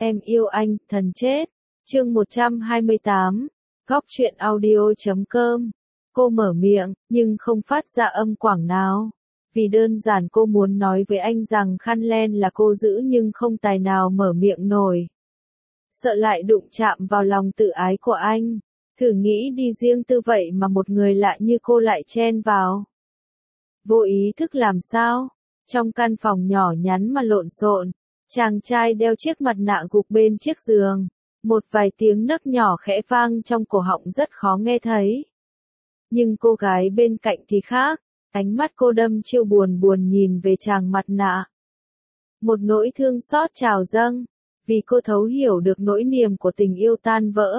Em yêu anh, thần chết. Chương 128. Góc truyện audio.com. Cô mở miệng, nhưng không phát ra âm quảng nào. Vì đơn giản cô muốn nói với anh rằng khăn len là cô giữ nhưng không tài nào mở miệng nổi. Sợ lại đụng chạm vào lòng tự ái của anh. Thử nghĩ đi riêng tư vậy mà một người lạ như cô lại chen vào. Vô ý thức làm sao? Trong căn phòng nhỏ nhắn mà lộn xộn, chàng trai đeo chiếc mặt nạ gục bên chiếc giường. Một vài tiếng nấc nhỏ khẽ vang trong cổ họng rất khó nghe thấy. Nhưng cô gái bên cạnh thì khác, ánh mắt cô đâm chiêu buồn buồn nhìn về chàng mặt nạ. Một nỗi thương xót trào dâng, vì cô thấu hiểu được nỗi niềm của tình yêu tan vỡ.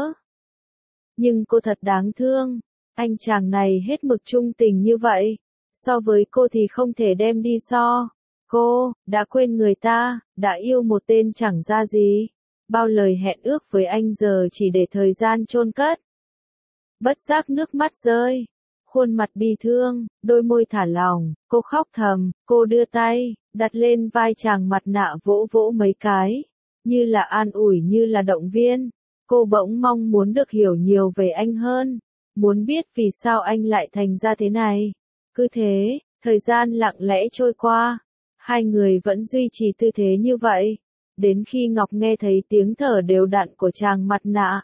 Nhưng cô thật đáng thương, anh chàng này hết mực trung tình như vậy, so với cô thì không thể đem đi so. Cô, đã quên người ta, đã yêu một tên chẳng ra gì. Bao lời hẹn ước với anh giờ chỉ để thời gian chôn cất. Bất giác nước mắt rơi, khuôn mặt bi thương, đôi môi thả lỏng, cô khóc thầm, cô đưa tay, đặt lên vai chàng mặt nạ vỗ vỗ mấy cái, như là an ủi như là động viên. Cô bỗng mong muốn được hiểu nhiều về anh hơn, muốn biết vì sao anh lại thành ra thế này. Cứ thế, thời gian lặng lẽ trôi qua, hai người vẫn duy trì tư thế như vậy, đến khi Ngọc nghe thấy tiếng thở đều đặn của chàng mặt nạ.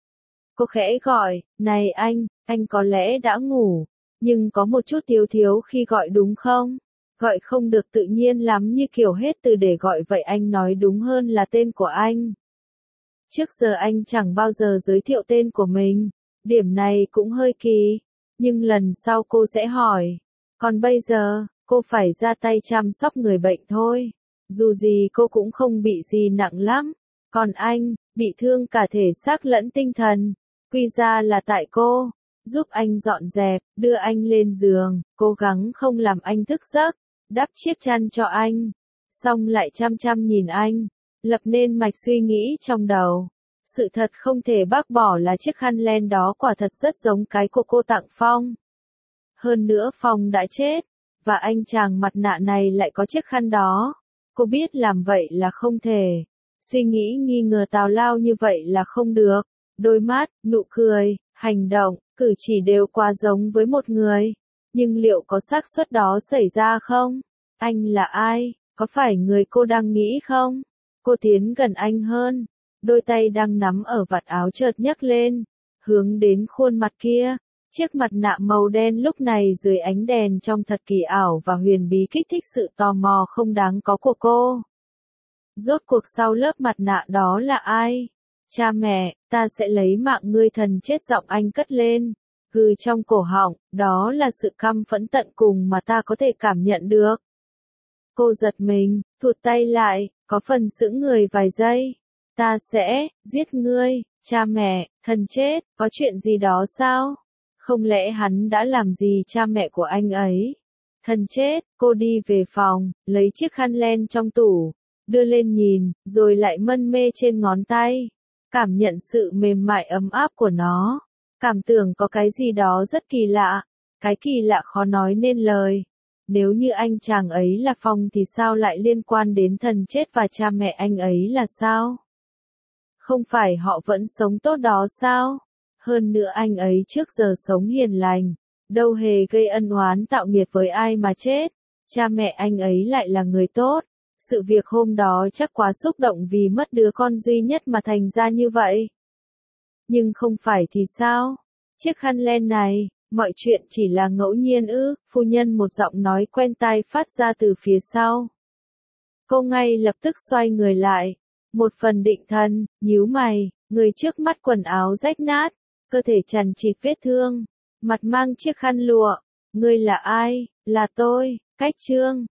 Cô khẽ gọi, này anh có lẽ đã ngủ, nhưng có một chút thiếu thiếu khi gọi đúng không? Gọi không được tự nhiên lắm như kiểu hết từ để gọi vậy, anh nói đúng hơn là tên của anh. Trước giờ anh chẳng bao giờ giới thiệu tên của mình, điểm này cũng hơi kỳ, nhưng lần sau cô sẽ hỏi. Còn bây giờ, cô phải ra tay chăm sóc người bệnh thôi. Dù gì cô cũng không bị gì nặng lắm. Còn anh, bị thương cả thể xác lẫn tinh thần. Quy ra là tại cô. Giúp anh dọn dẹp, đưa anh lên giường, cố gắng không làm anh thức giấc, đắp chiếc chăn cho anh. Xong lại chăm chăm nhìn anh, lập nên mạch suy nghĩ trong đầu. Sự thật không thể bác bỏ là chiếc khăn len đó quả thật rất giống cái của cô tặng Phong. Hơn nữa Phong đã chết, và anh chàng mặt nạ này lại có chiếc khăn đó. Cô biết làm vậy là không thể. Suy nghĩ nghi ngờ tào lao như vậy là không được. Đôi mắt, nụ cười, hành động, cử chỉ đều quá giống với một người. Nhưng liệu có xác suất đó xảy ra không? Anh là ai? Có phải người cô đang nghĩ không? Cô tiến gần anh hơn. Đôi tay đang nắm ở vạt áo chợt nhấc lên, hướng đến khuôn mặt kia. Chiếc mặt nạ màu đen lúc này dưới ánh đèn trông thật kỳ ảo và huyền bí, kích thích sự tò mò không đáng có của cô. Rốt cuộc sau lớp mặt nạ đó là ai? Cha mẹ, ta sẽ lấy mạng ngươi, thần chết, giọng anh cất lên. Gừ trong cổ họng, đó là sự căm phẫn tận cùng mà ta có thể cảm nhận được. Cô giật mình, thụt tay lại, có phần sững người vài giây. Ta sẽ giết ngươi, cha mẹ, thần chết, có chuyện gì đó sao? Không lẽ hắn đã làm gì cha mẹ của anh ấy? Thần chết, cô đi về phòng, lấy chiếc khăn len trong tủ, đưa lên nhìn, rồi lại mân mê trên ngón tay. Cảm nhận sự mềm mại ấm áp của nó. Cảm tưởng có cái gì đó rất kỳ lạ. Cái kỳ lạ khó nói nên lời. Nếu như anh chàng ấy là Phong thì sao lại liên quan đến thần chết, và cha mẹ anh ấy là sao? Không phải họ vẫn sống tốt đó sao? Hơn nữa anh ấy trước giờ sống hiền lành, đâu hề gây ân oán tạo nghiệt với ai mà chết. Cha mẹ anh ấy lại là người tốt. Sự việc hôm đó chắc quá xúc động vì mất đứa con duy nhất mà thành ra như vậy. Nhưng không phải thì sao? Chiếc khăn len này, mọi chuyện chỉ là ngẫu nhiên ư? Phu nhân, một giọng nói quen tai phát ra từ phía sau. Cô ngay lập tức xoay người lại. Một phần định thần, nhíu mày, người trước mắt quần áo rách nát, cơ thể chằng chịt vết thương, mặt mang chiếc khăn lụa. Ngươi là ai? Là tôi, Cách Trương.